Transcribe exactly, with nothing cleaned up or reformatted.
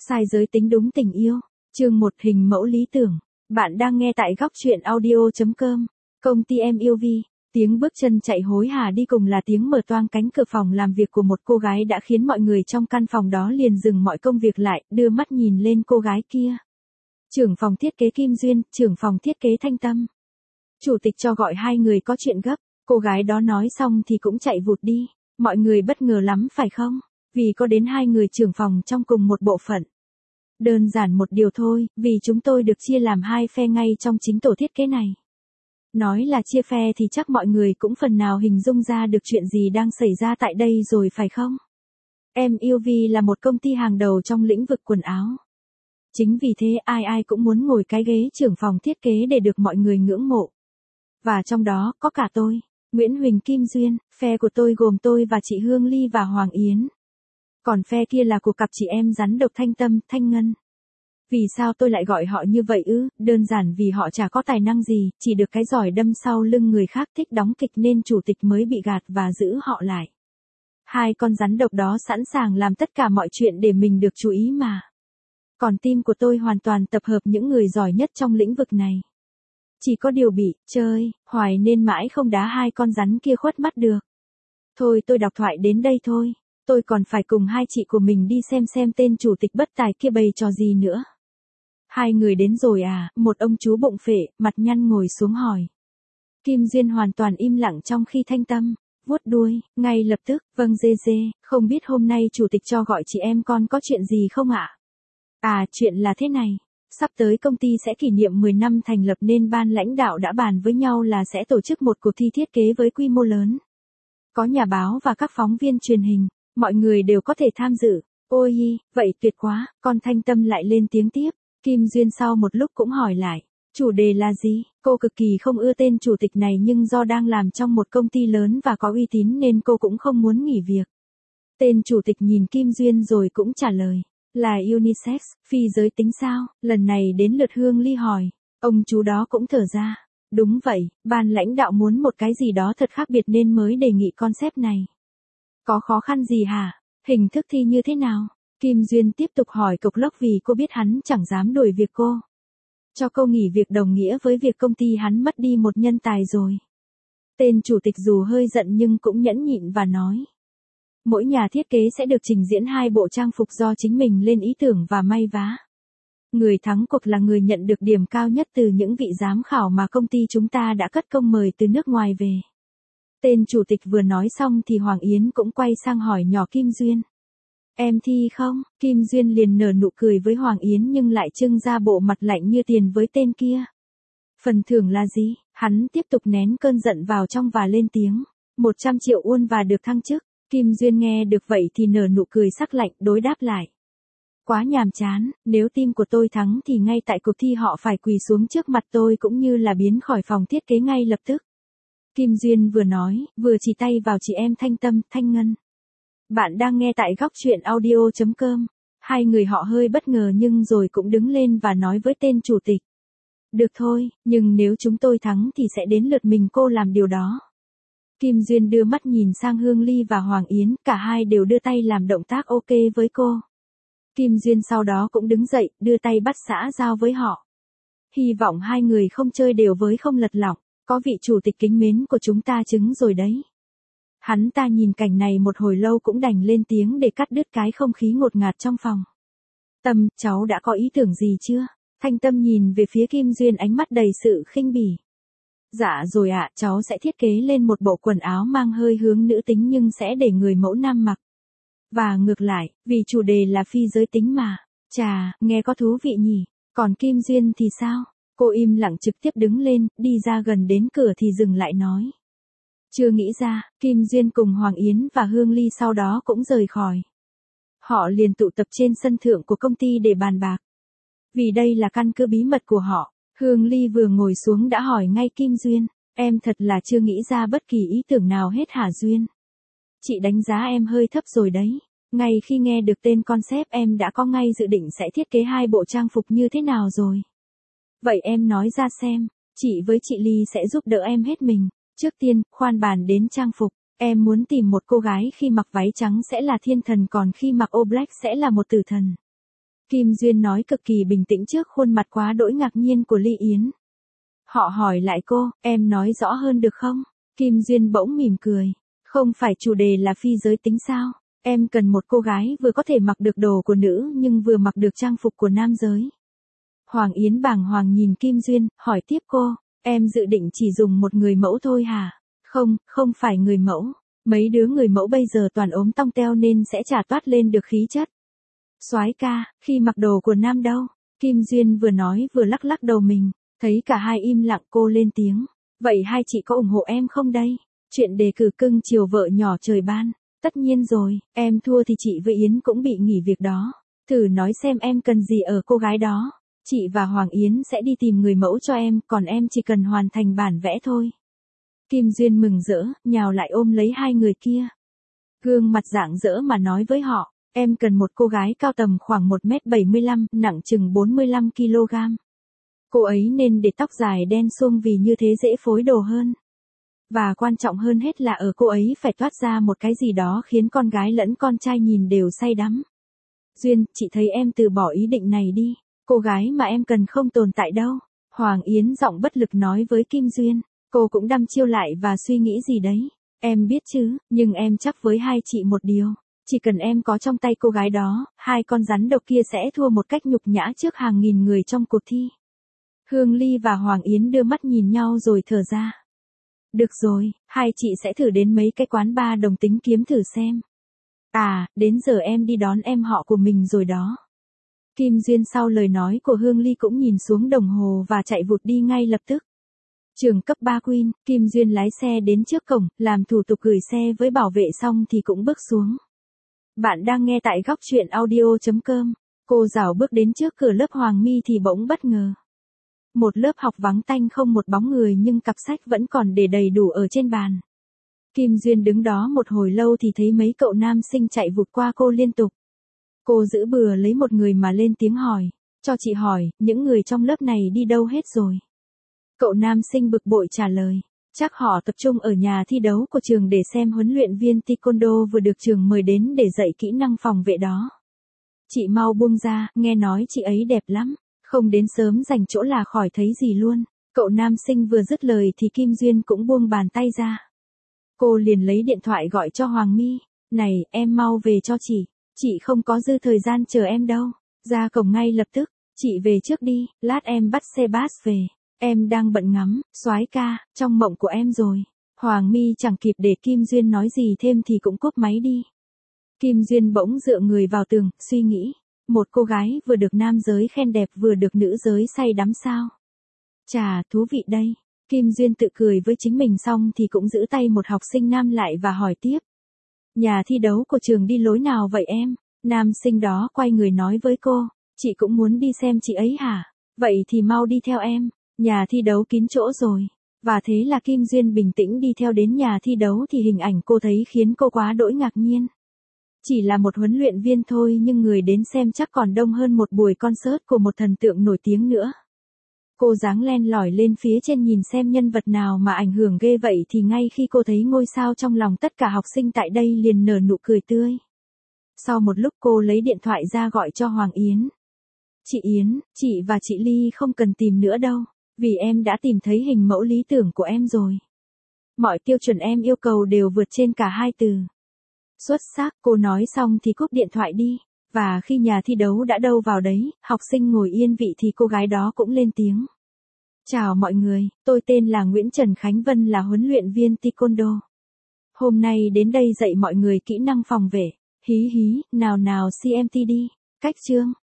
Sai giới tính đúng tình yêu. Chương một hình mẫu lý tưởng. Bạn đang nghe tại góc truyện audio chấm com. Công ty em yêu Vi. Tiếng bước chân chạy hối hả đi cùng là tiếng mở toang cánh cửa phòng làm việc của một cô gái đã khiến mọi người trong căn phòng đó liền dừng mọi công việc lại, đưa mắt nhìn lên cô gái kia. Trưởng phòng thiết kế Kim Duyên, trưởng phòng thiết kế Thanh Tâm. Chủ tịch cho gọi hai người có chuyện gấp. Cô gái đó nói xong thì cũng chạy vụt đi. Mọi người bất ngờ lắm phải không? Vì có đến hai người trưởng phòng trong cùng một bộ phận. Đơn giản một điều thôi, vì chúng tôi được chia làm hai phe ngay trong chính tổ thiết kế này. Nói là chia phe thì chắc mọi người cũng phần nào hình dung ra được chuyện gì đang xảy ra tại đây rồi phải không? Em yêu Vi là một công ty hàng đầu trong lĩnh vực quần áo. Chính vì thế ai ai cũng muốn ngồi cái ghế trưởng phòng thiết kế để được mọi người ngưỡng mộ. Và trong đó có cả tôi, Nguyễn Huỳnh Kim Duyên, phe của tôi gồm tôi và chị Hương Ly và Hoàng Yến. Còn phe kia là của cặp chị em rắn độc Thanh Tâm, Thanh Ngân. Vì sao tôi lại gọi họ như vậy ư? Đơn giản vì họ chả có tài năng gì, chỉ được cái giỏi đâm sau lưng người khác thích đóng kịch nên chủ tịch mới bị gạt và giữ họ lại. Hai con rắn độc đó sẵn sàng làm tất cả mọi chuyện để mình được chú ý mà. Còn team của tôi hoàn toàn tập hợp những người giỏi nhất trong lĩnh vực này. Chỉ có điều bị, chơi, hoài nên mãi không đá hai con rắn kia khuất mắt được. Thôi tôi đọc thoại đến đây thôi. Tôi còn phải cùng hai chị của mình đi xem xem tên chủ tịch bất tài kia bày trò gì nữa. Hai người đến rồi à? Một ông chú bụng phệ, mặt nhăn ngồi xuống hỏi. Kim Duyên hoàn toàn im lặng trong khi Thanh Tâm vuốt đuôi, ngay lập tức, vâng dê dê, không biết hôm nay chủ tịch cho gọi chị em con có chuyện gì không ạ? À, chuyện là thế này. Sắp tới công ty sẽ kỷ niệm mười năm thành lập nên ban lãnh đạo đã bàn với nhau là sẽ tổ chức một cuộc thi thiết kế với quy mô lớn. Có nhà báo và các phóng viên truyền hình, mọi người đều có thể tham dự. Ôi, vậy tuyệt quá, con Thanh Tâm lại lên tiếng tiếp. Kim Duyên sau một lúc cũng hỏi lại, chủ đề là gì? Cô cực kỳ không ưa tên chủ tịch này nhưng do đang làm trong một công ty lớn và có uy tín nên cô cũng không muốn nghỉ việc. Tên chủ tịch nhìn Kim Duyên rồi cũng trả lời. Là unisex, phi giới tính sao? Lần này đến lượt Hương Ly hỏi. Ông chú đó cũng thở ra. Đúng vậy, ban lãnh đạo muốn một cái gì đó thật khác biệt nên mới đề nghị concept này. Có khó khăn gì hả? Hình thức thi như thế nào? Kim Duyên tiếp tục hỏi cộc lốc vì cô biết hắn chẳng dám đuổi việc cô. Cho cô nghỉ việc đồng nghĩa với việc công ty hắn mất đi một nhân tài rồi. Tên chủ tịch dù hơi giận nhưng cũng nhẫn nhịn và nói. Mỗi nhà thiết kế sẽ được trình diễn hai bộ trang phục do chính mình lên ý tưởng và may vá. Người thắng cuộc là người nhận được điểm cao nhất từ những vị giám khảo mà công ty chúng ta đã cất công mời từ nước ngoài về. Tên chủ tịch vừa nói xong thì Hoàng Yến cũng quay sang hỏi nhỏ Kim Duyên. Em thi không? Kim Duyên liền nở nụ cười với Hoàng Yến nhưng lại trưng ra bộ mặt lạnh như tiền với tên kia. Phần thưởng là gì? Hắn tiếp tục nén cơn giận vào trong và lên tiếng. một trăm triệu won và được thăng chức. Kim Duyên nghe được vậy thì nở nụ cười sắc lạnh đối đáp lại. Quá nhàm chán, nếu team của tôi thắng thì ngay tại cuộc thi họ phải quỳ xuống trước mặt tôi cũng như là biến khỏi phòng thiết kế ngay lập tức. Kim Duyên vừa nói, vừa chỉ tay vào chị em Thanh Tâm, Thanh Ngân. Bạn đang nghe tại góc truyện audio chấm com. Hai người họ hơi bất ngờ nhưng rồi cũng đứng lên và nói với tên chủ tịch. Được thôi, nhưng nếu chúng tôi thắng thì sẽ đến lượt mình cô làm điều đó. Kim Duyên đưa mắt nhìn sang Hương Ly và Hoàng Yến, cả hai đều đưa tay làm động tác ok với cô. Kim Duyên sau đó cũng đứng dậy, đưa tay bắt xã giao với họ. Hy vọng hai người không chơi đều với không lật lọng, có vị chủ tịch kính mến của chúng ta chứng rồi đấy. Hắn ta nhìn cảnh này một hồi lâu cũng đành lên tiếng để cắt đứt cái không khí ngột ngạt trong phòng. Tâm, cháu đã có ý tưởng gì chưa? Thanh Tâm nhìn về phía Kim Duyên ánh mắt đầy sự khinh bỉ. Dạ rồi ạ, cháu sẽ thiết kế lên một bộ quần áo mang hơi hướng nữ tính nhưng sẽ để người mẫu nam mặc. Và ngược lại, vì chủ đề là phi giới tính mà. Chà, nghe có thú vị nhỉ. Còn Kim Duyên thì sao? Cô im lặng trực tiếp đứng lên, đi ra gần đến cửa thì dừng lại nói. Chưa nghĩ ra, Kim Duyên cùng Hoàng Yến và Hương Ly sau đó cũng rời khỏi. Họ liền tụ tập trên sân thượng của công ty để bàn bạc. Vì đây là căn cứ bí mật của họ. Hương Ly vừa ngồi xuống đã hỏi ngay Kim Duyên, em thật là chưa nghĩ ra bất kỳ ý tưởng nào hết hả Duyên? Chị đánh giá em hơi thấp rồi đấy. Ngay khi nghe được tên concept em đã có ngay dự định sẽ thiết kế hai bộ trang phục như thế nào rồi. Vậy em nói ra xem, chị với chị Ly sẽ giúp đỡ em hết mình. Trước tiên, khoan bàn đến trang phục, em muốn tìm một cô gái khi mặc váy trắng sẽ là thiên thần còn khi mặc ô black sẽ là một tử thần. Kim Duyên nói cực kỳ bình tĩnh trước khuôn mặt quá đỗi ngạc nhiên của Ly Yến. Họ hỏi lại cô, em nói rõ hơn được không? Kim Duyên bỗng mỉm cười. Không phải chủ đề là phi giới tính sao? Em cần một cô gái vừa có thể mặc được đồ của nữ nhưng vừa mặc được trang phục của nam giới. Hoàng Yến bàng hoàng nhìn Kim Duyên, hỏi tiếp cô, em dự định chỉ dùng một người mẫu thôi hả? Không, không phải người mẫu. Mấy đứa người mẫu bây giờ toàn ốm tong teo nên sẽ chả toát lên được khí chất. Soái ca, khi mặc đồ của nam đâu? Kim Duyên vừa nói vừa lắc lắc đầu mình, thấy cả hai im lặng cô lên tiếng. Vậy hai chị có ủng hộ em không đây? Chuyện đề cử cưng chiều vợ nhỏ trời ban. Tất nhiên rồi, em thua thì chị với Yến cũng bị nghỉ việc đó. Thử nói xem em cần gì ở cô gái đó. Chị và Hoàng Yến sẽ đi tìm người mẫu cho em, còn em chỉ cần hoàn thành bản vẽ thôi. Kim Duyên mừng rỡ, nhào lại ôm lấy hai người kia. Gương mặt rạng rỡ mà nói với họ, em cần một cô gái cao tầm khoảng một mét bảy mươi lăm, nặng chừng bốn mươi lăm ki lô gam. Cô ấy nên để tóc dài đen suông vì như thế dễ phối đồ hơn. Và quan trọng hơn hết là ở cô ấy phải toát ra một cái gì đó khiến con gái lẫn con trai nhìn đều say đắm. Duyên, chị thấy em từ bỏ ý định này đi. Cô gái mà em cần không tồn tại đâu. Hoàng Yến giọng bất lực nói với Kim Duyên. Cô cũng đăm chiêu lại và suy nghĩ gì đấy. Em biết chứ, nhưng em chắc với hai chị một điều. Chỉ cần em có trong tay cô gái đó, hai con rắn độc kia sẽ thua một cách nhục nhã trước hàng nghìn người trong cuộc thi. Hương Ly và Hoàng Yến đưa mắt nhìn nhau rồi thở ra. Được rồi, hai chị sẽ thử đến mấy cái quán bar đồng tính kiếm thử xem. À, đến giờ em đi đón em họ của mình rồi đó. Kim Duyên sau lời nói của Hương Ly cũng nhìn xuống đồng hồ và chạy vụt đi ngay lập tức. Trường cấp ba Queen, Kim Duyên lái xe đến trước cổng, làm thủ tục gửi xe với bảo vệ xong thì cũng bước xuống. Bạn đang nghe tại góc truyện audio chấm com. Cô rảo bước đến trước cửa lớp Hoàng My thì bỗng bất ngờ. Một lớp học vắng tanh không một bóng người nhưng cặp sách vẫn còn để đầy đủ ở trên bàn. Kim Duyên đứng đó một hồi lâu thì thấy mấy cậu nam sinh chạy vụt qua cô liên tục. Cô giữ bừa lấy một người mà lên tiếng hỏi. Cho chị hỏi, những người trong lớp này đi đâu hết rồi? Cậu nam sinh bực bội trả lời. Chắc họ tập trung ở nhà thi đấu của trường để xem huấn luyện viên taekwondo vừa được trường mời đến để dạy kỹ năng phòng vệ đó. Chị mau buông ra, nghe nói chị ấy đẹp lắm. Không đến sớm dành chỗ là khỏi thấy gì luôn. Cậu nam sinh vừa dứt lời thì Kim Duyên cũng buông bàn tay ra. Cô liền lấy điện thoại gọi cho Hoàng My. Này, em mau về cho chị. Chị không có dư thời gian chờ em đâu. Ra cổng ngay lập tức. Chị về trước đi, lát em bắt xe bus về. Em đang bận ngắm, soái ca, trong mộng của em rồi. Hoàng My chẳng kịp để Kim Duyên nói gì thêm thì cũng cúp máy đi. Kim Duyên bỗng dựa người vào tường, suy nghĩ. Một cô gái vừa được nam giới khen đẹp vừa được nữ giới say đắm sao. Chà, thú vị đây. Kim Duyên tự cười với chính mình xong thì cũng giữ tay một học sinh nam lại và hỏi tiếp. Nhà thi đấu của trường đi lối nào vậy em? Nam sinh đó quay người nói với cô. Chị cũng muốn đi xem chị ấy hả? Vậy thì mau đi theo em. Nhà thi đấu kín chỗ rồi. Và thế là Kim Duyên bình tĩnh đi theo đến nhà thi đấu thì hình ảnh cô thấy khiến cô quá đỗi ngạc nhiên. Chỉ là một huấn luyện viên thôi nhưng người đến xem chắc còn đông hơn một buổi concert của một thần tượng nổi tiếng nữa. Cô dáng len lỏi lên phía trên nhìn xem nhân vật nào mà ảnh hưởng ghê vậy thì ngay khi cô thấy ngôi sao trong lòng tất cả học sinh tại đây liền nở nụ cười tươi. Sau một lúc cô lấy điện thoại ra gọi cho Hoàng Yến. Chị Yến, chị và chị Ly không cần tìm nữa đâu, vì em đã tìm thấy hình mẫu lý tưởng của em rồi. Mọi tiêu chuẩn em yêu cầu đều vượt trên cả hai từ. Xuất sắc, cô nói xong thì cúp điện thoại đi. Và khi nhà thi đấu đã đâu vào đấy, học sinh ngồi yên vị thì cô gái đó cũng lên tiếng. Chào mọi người, tôi tên là Nguyễn Trần Khánh Vân là huấn luyện viên taekwondo. Hôm nay đến đây dạy mọi người kỹ năng phòng vệ. Hí hí, nào nào xê em tê đi. Cách chương.